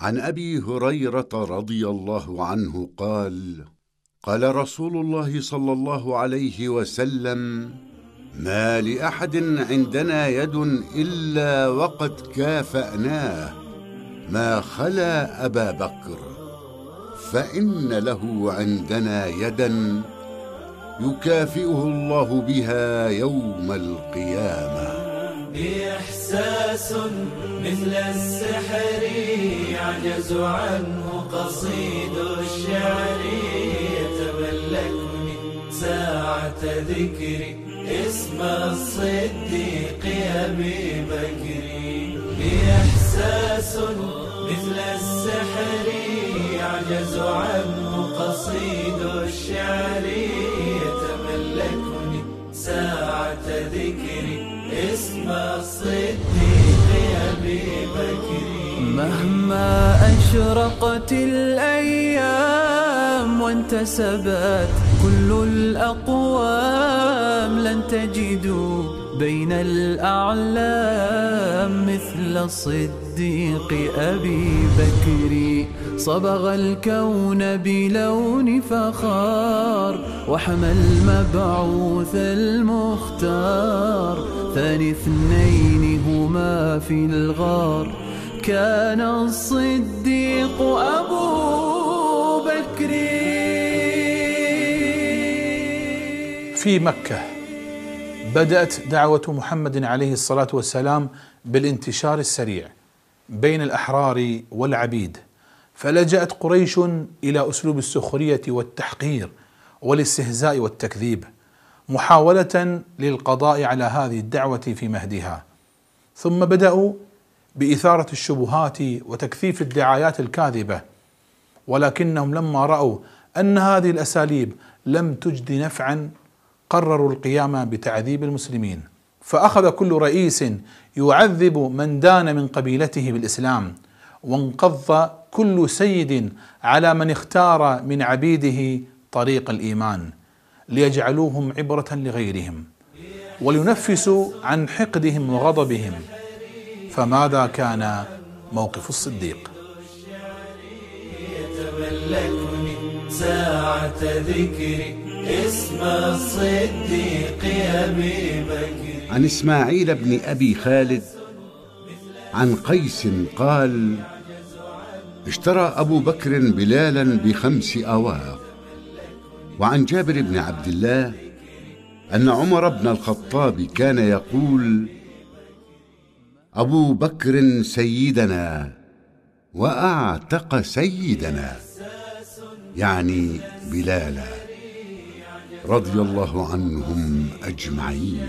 عن أبي هريرة رضي الله عنه قال: قال رسول الله صلى الله عليه وسلم: ما لأحد عندنا يد إلا وقد كافأناه ما خلا أبا بكر، فإن له عندنا يدا يكافئه الله بها يوم القيامة. إحساس مثل السحر يعجز عنه قصيد الشعر، يتملكني ساعة ذكري اسم الصديق أبي بكر. إحساس مثل السحر يعجز عنه قصيد الشعر، يتملكني ساعة ذكري اسم الصديق أبي بكر. مهما أشرقت الأيام وانتسبت كل الأقوام، لن تجدوا بين الأعلام مثل الصديق أبي بكر. صبغ الكون بلون فخار وحمى المبعوث المختار، ثاني اثنين هما في الغار كان الصديق أبو بكر. في مكة بدأت دعوة محمد عليه الصلاة والسلام بالانتشار السريع بين الأحرار والعبيد، فلجأت قريش إلى أسلوب السخرية والتحقير والاستهزاء والتكذيب محاولة للقضاء على هذه الدعوة في مهدها. ثم بدأوا بإثارة الشبهات وتكثيف الدعايات الكاذبة، ولكنهم لما رأوا أن هذه الأساليب لم تجد نفعا قرروا القيام بتعذيب المسلمين، فأخذ كل رئيس يعذب من دان من قبيلته بالإسلام، وانقض كل سيد على من اختار من عبيده طريق الإيمان ليجعلوهم عبرة لغيرهم ولينفسوا عن حقدهم وغضبهم. فماذا كان موقف الصديق؟ يتملكني ساعة ذكري اسم الصديق أبي بكر. عن إسماعيل بن أبي خالد عن قيس قال: اشترى أبو بكر بلالا ب5 أواق. وعن جابر بن عبد الله أن عمر بن الخطاب كان يقول: أبو بكر سيدنا وأعتق سيدنا، يعني بلالا، رضي الله عنهم أجمعين.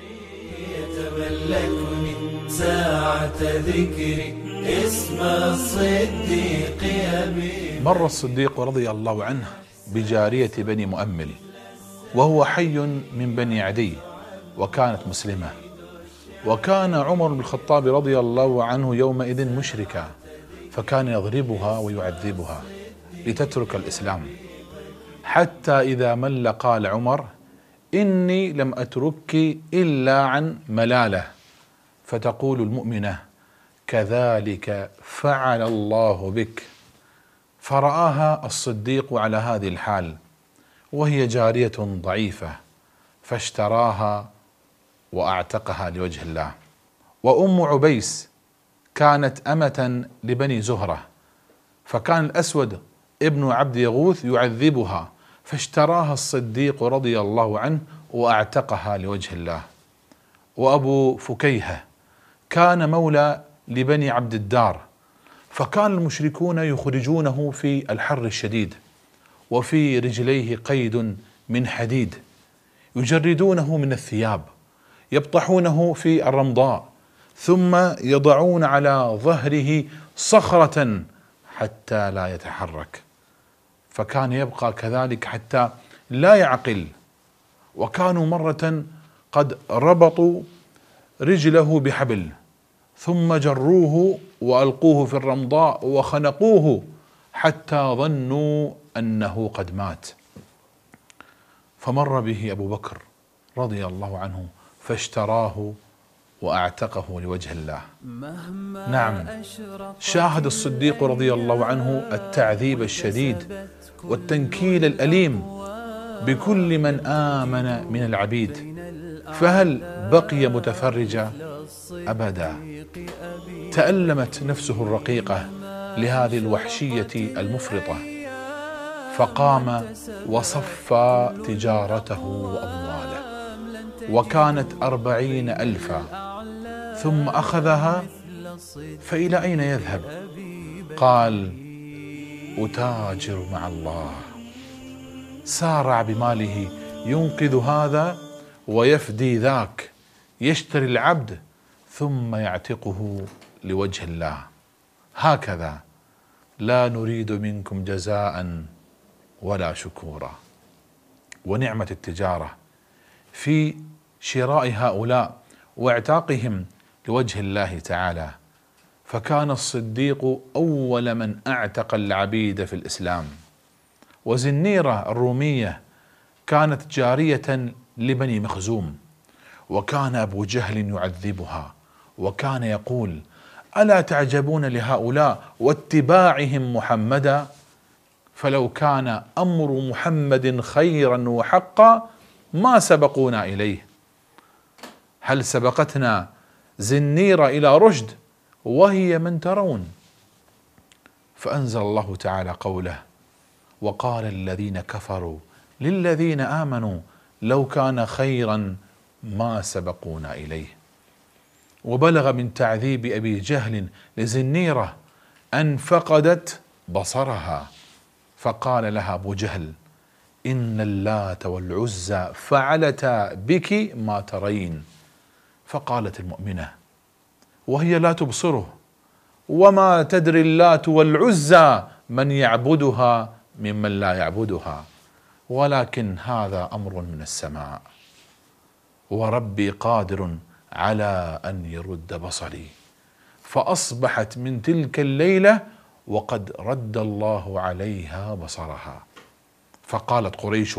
يتملكني ساعة ذكري اسم الصديق أبي. مر الصديق رضي الله عنه بجارية بني مؤمل وهو حي من بني عدي، وكانت مسلمة، وكان عمر بن الخطاب رضي الله عنه يومئذ مشركا، فكان يضربها ويعذبها لتترك الإسلام، حتى إذا مل قال عمر: إني لم أتركك إلا عن ملالة. فتقول المؤمنة: كذلك فعل الله بك. فرآها الصديق على هذه الحال وهي جارية ضعيفة، فاشتراها وأعتقها لوجه الله. وأم عبيس كانت أمة لبني زهرة، فكان الأسود ابن عبد يغوث يعذبها، فاشتراها الصديق رضي الله عنه وأعتقها لوجه الله. وأبو فكيهة كان مولى لبني عبد الدار، فكان المشركون يخرجونه في الحر الشديد وفي رجليه قيد من حديد، يجردونه من الثياب، يبطحونه في الرمضاء، ثم يضعون على ظهره صخرة حتى لا يتحرك، فكان يبقى كذلك حتى لا يعقل. وكانوا مرة قد ربطوا رجله بحبل ثم جروه وألقوه في الرمضاء وخنقوه حتى ظنوا أنه قد مات. فمر به أبو بكر رضي الله عنه فاشتراه وأعتقه لوجه الله. نعم، شاهد الصديق رضي الله عنه التعذيب الشديد والتنكيل الأليم بكل من آمن من العبيد، فهل بقي متفرجا؟ أبدا. تألمت نفسه الرقيقة لهذه الوحشية المفرطة، فقام وصفى تجارته وأمواله، وكانت 40,000، ثم أخذها، فإلى أين يذهب؟ قال: أتاجر مع الله. سارع بماله ينقذ هذا ويفدي ذاك، يشتري العبد ثم يعتقه لوجه الله. هكذا، لا نريد منكم جزاء ولا شكورا. ونعمة التجارة في شراء هؤلاء واعتاقهم لوجه الله تعالى، فكان الصديق أول من أعتق العبيد في الإسلام. وزنيرة الرومية كانت جارية لبني مخزوم، وكان أبو جهل يعذبها، وكان يقول: ألا تعجبون لهؤلاء واتباعهم محمدا؟ فلو كان أمر محمد خيرا وحقا ما سبقونا إليه. هل سبقتنا زنيرة إلى رشد وهي من ترون؟ فأنزل الله تعالى قوله: وقال الذين كفروا للذين آمنوا لو كان خيرا ما سبقونا إليه. وبلغ من تعذيب أبي جهل لزنيرة أن فقدت بصرها، فقال لها أبو جهل: إن اللات والعزى فعلتا بك ما ترين. فقالت المؤمنة وهي لا تبصره: وما تدري اللات والعزى من يعبدها ممن لا يعبدها، ولكن هذا أمر من السماء، وربي قادر على أن يرد بصري. فأصبحت من تلك الليلة وقد رد الله عليها بصرها. فقالت قريش: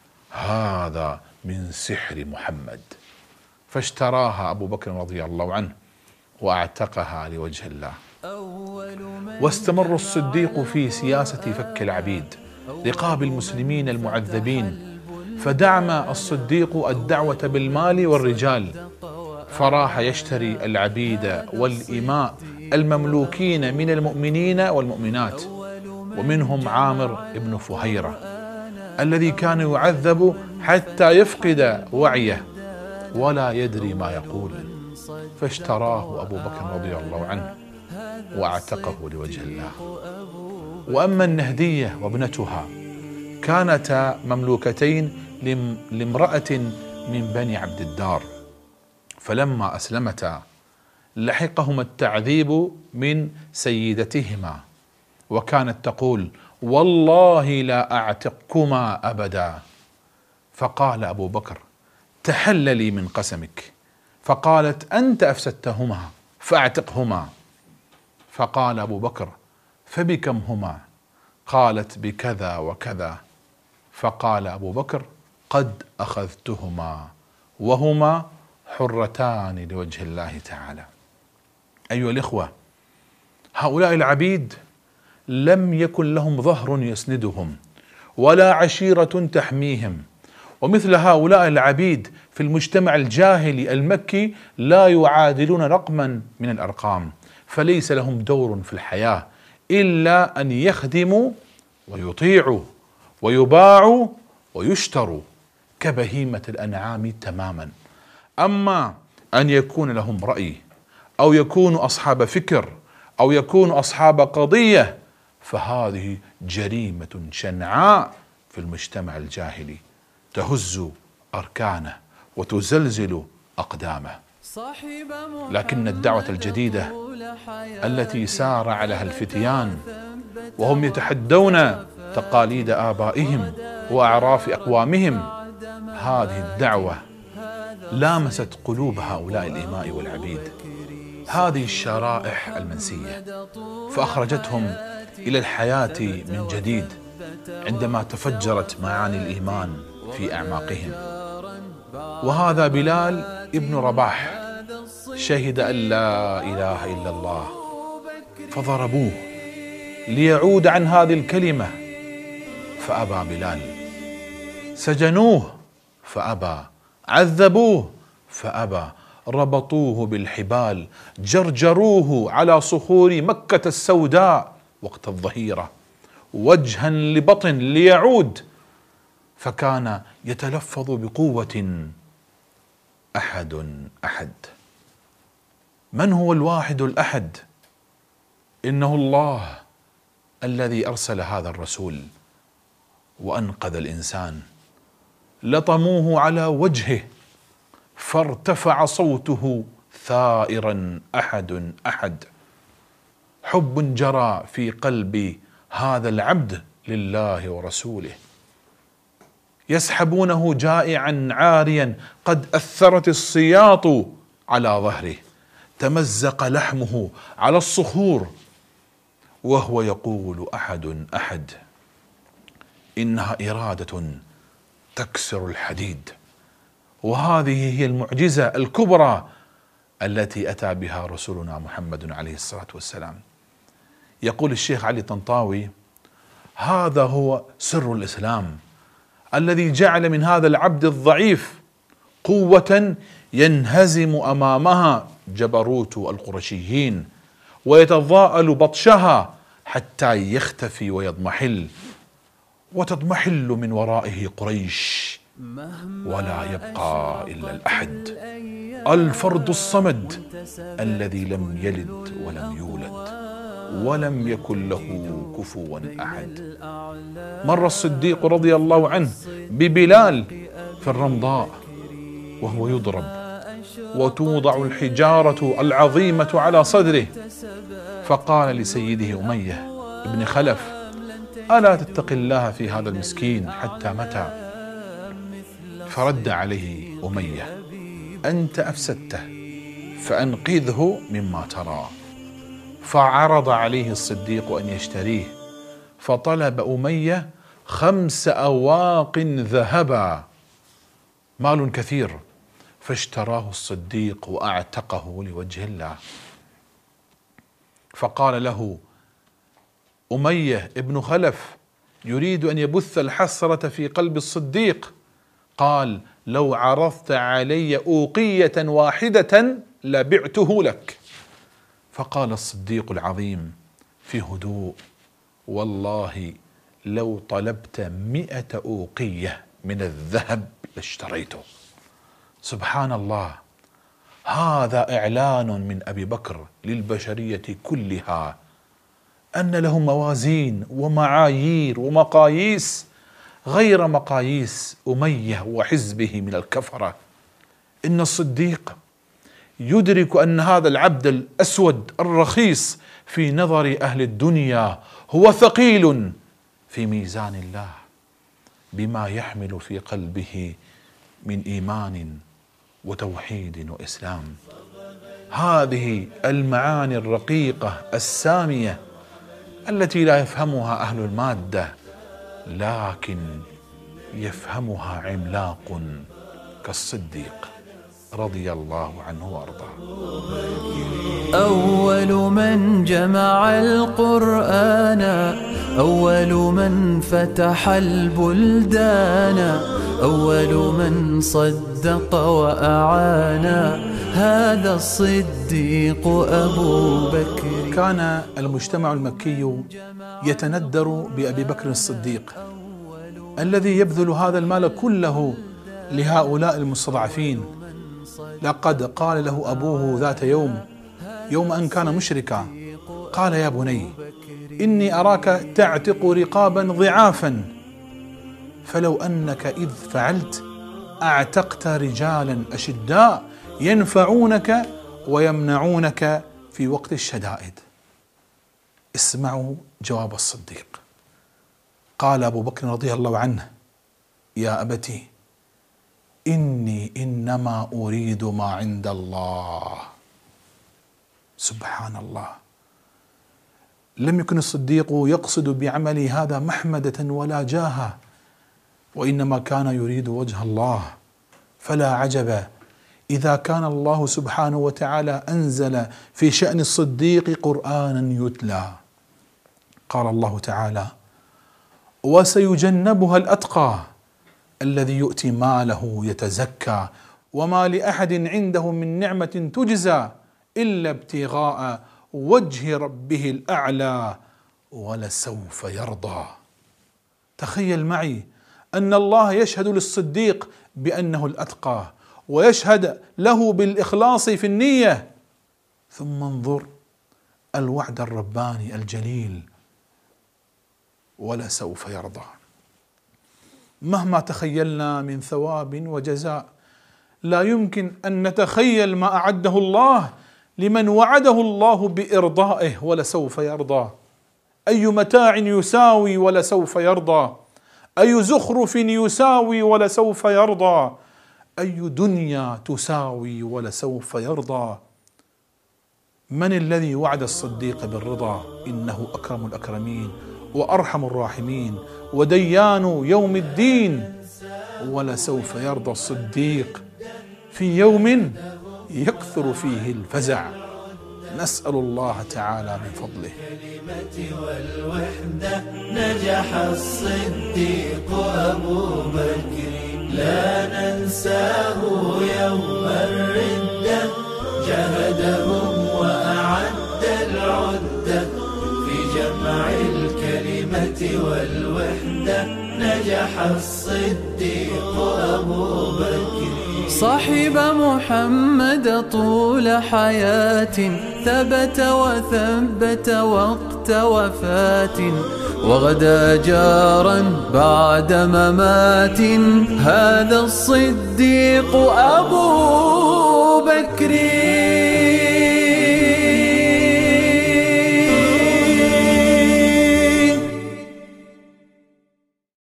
هذا من سحر محمد. فاشتراها أبو بكر رضي الله عنه وأعتقها لوجه الله. واستمر الصديق في سياسة فك العبيد، رقاب المسلمين المعذبين، فدعم الصديق الدعوة بالمال والرجال، فراح يشتري العبيد والإماء المملوكين من المؤمنين والمؤمنات، ومنهم عامر بن فهيرة الذي كان يعذب حتى يفقد وعيه ولا يدري ما يقول، فاشتراه أبو بكر رضي الله عنه واعتقه لوجه الله. وأما النهدية وابنتها كانتا مملوكتين لامرأة من بني عبد الدار، فلما أسلمتا لحقهما التعذيب من سيدتهما، وكانت تقول: والله لا أعتقكما أبدا. فقال أبو بكر: تحللي من قسمك. فقالت: أنت أفسدتهما فأعتقهما. فقال أبو بكر: فبكم هما؟ قالت: بكذا وكذا. فقال أبو بكر: قد أخذتهما وهما حرتان لوجه الله تعالى. أيها الإخوة، هؤلاء العبيد لم يكن لهم ظهر يسندهم ولا عشيرة تحميهم، ومثل هؤلاء العبيد في المجتمع الجاهلي المكي لا يعادلون رقما من الأرقام، فليس لهم دور في الحياة إلا أن يخدموا ويطيعوا ويباعوا ويشتروا كبهيمة الأنعام تماما. أما أن يكون لهم رأي أو يكونوا أصحاب فكر أو يكونوا أصحاب قضية، فهذه جريمة شنعاء في المجتمع الجاهلي تهز أركانه وتزلزل أقدامه. لكن الدعوة الجديدة التي سار لها الفتيان وهم يتحدون تقاليد آبائهم وأعراف أقوامهم، هذه الدعوة لامست قلوب هؤلاء الإماء والعبيد، هذه الشرائح المنسية، فأخرجتهم إلى الحياة من جديد عندما تفجرت معاني الإيمان في أعماقهم. وهذا بلال ابن رباح شهد أن لا إله إلا الله، فضربوه ليعود عن هذه الكلمة فأبى بلال، سجنوه فأبى، عذبوه فأبى، ربطوه بالحبال، جرجروه على صخور مكة السوداء وقت الظهيرة وجها لبطن ليعود، فكان يتلفظ بقوة: أحد أحد. من هو الواحد الأحد؟ إنه الله الذي أرسل هذا الرسول وأنقذ الإنسان. لطموه على وجهه فارتفع صوته ثائرا: أحد أحد. حب جرى في قلب هذا العبد لله ورسوله. يسحبونه جائعا عاريا، قد أثرت السياط على ظهره، تمزق لحمه على الصخور وهو يقول: أحد أحد. إنها إرادة تكسر الحديد، وهذه هي المعجزة الكبرى التي أتى بها رسولنا محمد عليه الصلاة والسلام. يقول الشيخ علي طنطاوي: هذا هو سر الإسلام الذي جعل من هذا العبد الضعيف قوة ينهزم أمامها جبروت القرشيين، ويتضاءل بطشها حتى يختفي ويضمحل، وتضمحل من ورائه قريش، ولا يبقى إلا الأحد، الفرد الصمد الذي لم يلد ولم يولد ولم يكن له كفوا أحد. مر الصديق رضي الله عنه ببلال في الرمضاء وهو يضرب، وتوضع الحجارة العظيمة على صدره، فقال لسيده أمية بن خلف: ألا تتقي الله في هذا المسكين حتى متى؟ فرد عليه أمية: أنت أفسدته فأنقذه مما ترى. فعرض عليه الصديق أن يشتريه، فطلب أمية 5 أواق ذهبا، مال كثير، فاشتراه الصديق وأعتقه لوجه الله. فقال له أمية ابن خلف يريد أن يبث الحسرة في قلب الصديق، قال: لو عرضت علي أوقية واحدة لبعته لك. فقال الصديق العظيم في هدوء: والله لو طلبت 100 أوقية من الذهب لاشتريته. سبحان الله، هذا إعلان من أبي بكر للبشرية كلها أن لهم موازين ومعايير ومقاييس غير مقاييس أمية وحزبه من الكفرة. إن الصديق يدرك أن هذا العبد الأسود الرخيص في نظر أهل الدنيا هو ثقيل في ميزان الله بما يحمل في قلبه من إيمان وتوحيد وإسلام. هذه المعاني الرقيقة السامية التي لا يفهمها أهل المادة، لكن يفهمها عملاق كالصديق رضي الله عنه وارضاه. أول من جمع القرآن، أول من فتح البلدان، أول من صدق وأعان، هذا الصديق أبو بكر. كان المجتمع المكي يتندر بأبي بكر الصديق الذي يبذل هذا المال كله لهؤلاء المستضعفين. لقد قال له أبوه ذات يوم أن كان مشركا، قال: يا بني إني أراك تعتق رقابا ضعافا، فلو أنك إذ فعلت أعتقت رجالا أشداء ينفعونك ويمنعونك في وقت الشدائد. اسمعوا جواب الصديق. قال أبو بكر رضي الله عنه: يا أبتي إني إنما أريد ما عند الله. سبحان الله، لم يكن الصديق يقصد بعمله هذا محمدة ولا جاهة، وإنما كان يريد وجه الله. فلا عجب إذا كان الله سبحانه وتعالى أنزل في شأن الصديق قرآنا يتلى، قال الله تعالى: وسيجنبها الأتقى الذي يؤتي ماله يتزكى وما لأحد عنده من نعمة تجزى إلا ابتغاء وجه ربه الأعلى ولسوف يرضى. تخيل معي أن الله يشهد للصديق بأنه الأتقى، ويشهد له بالإخلاص في النية، ثم انظر الوعد الرباني الجليل: ولسوف يرضى. مهما تخيلنا من ثواب وجزاء لا يمكن أن نتخيل ما أعده الله لمن وعده الله بإرضائه ولسوف يرضى. أي متاع يساوي ولسوف يرضى، أي زخرف يساوي ولسوف يرضى، أي دنيا تساوي ولسوف يرضى. من الذي وعد الصديق بالرضا؟ إنه أكرم الأكرمين وأرحم الراحمين وديان يوم الدين. ولسوف يرضى الصديق في يوم يكثر فيه الفزع. نسأل الله تعالى من فضله. والوحدة نجح الصديق أبو بكر لا ننساه يوم الردة، جهدهم وأعد العدة في جمع الكلمة والوحدة. نجح الصديق أبو بكر صاحب محمد طول حياة، ثبت وثبت وقت وفاة، وغدا جارا بعد ممات. هذا الصديق أبو بكر.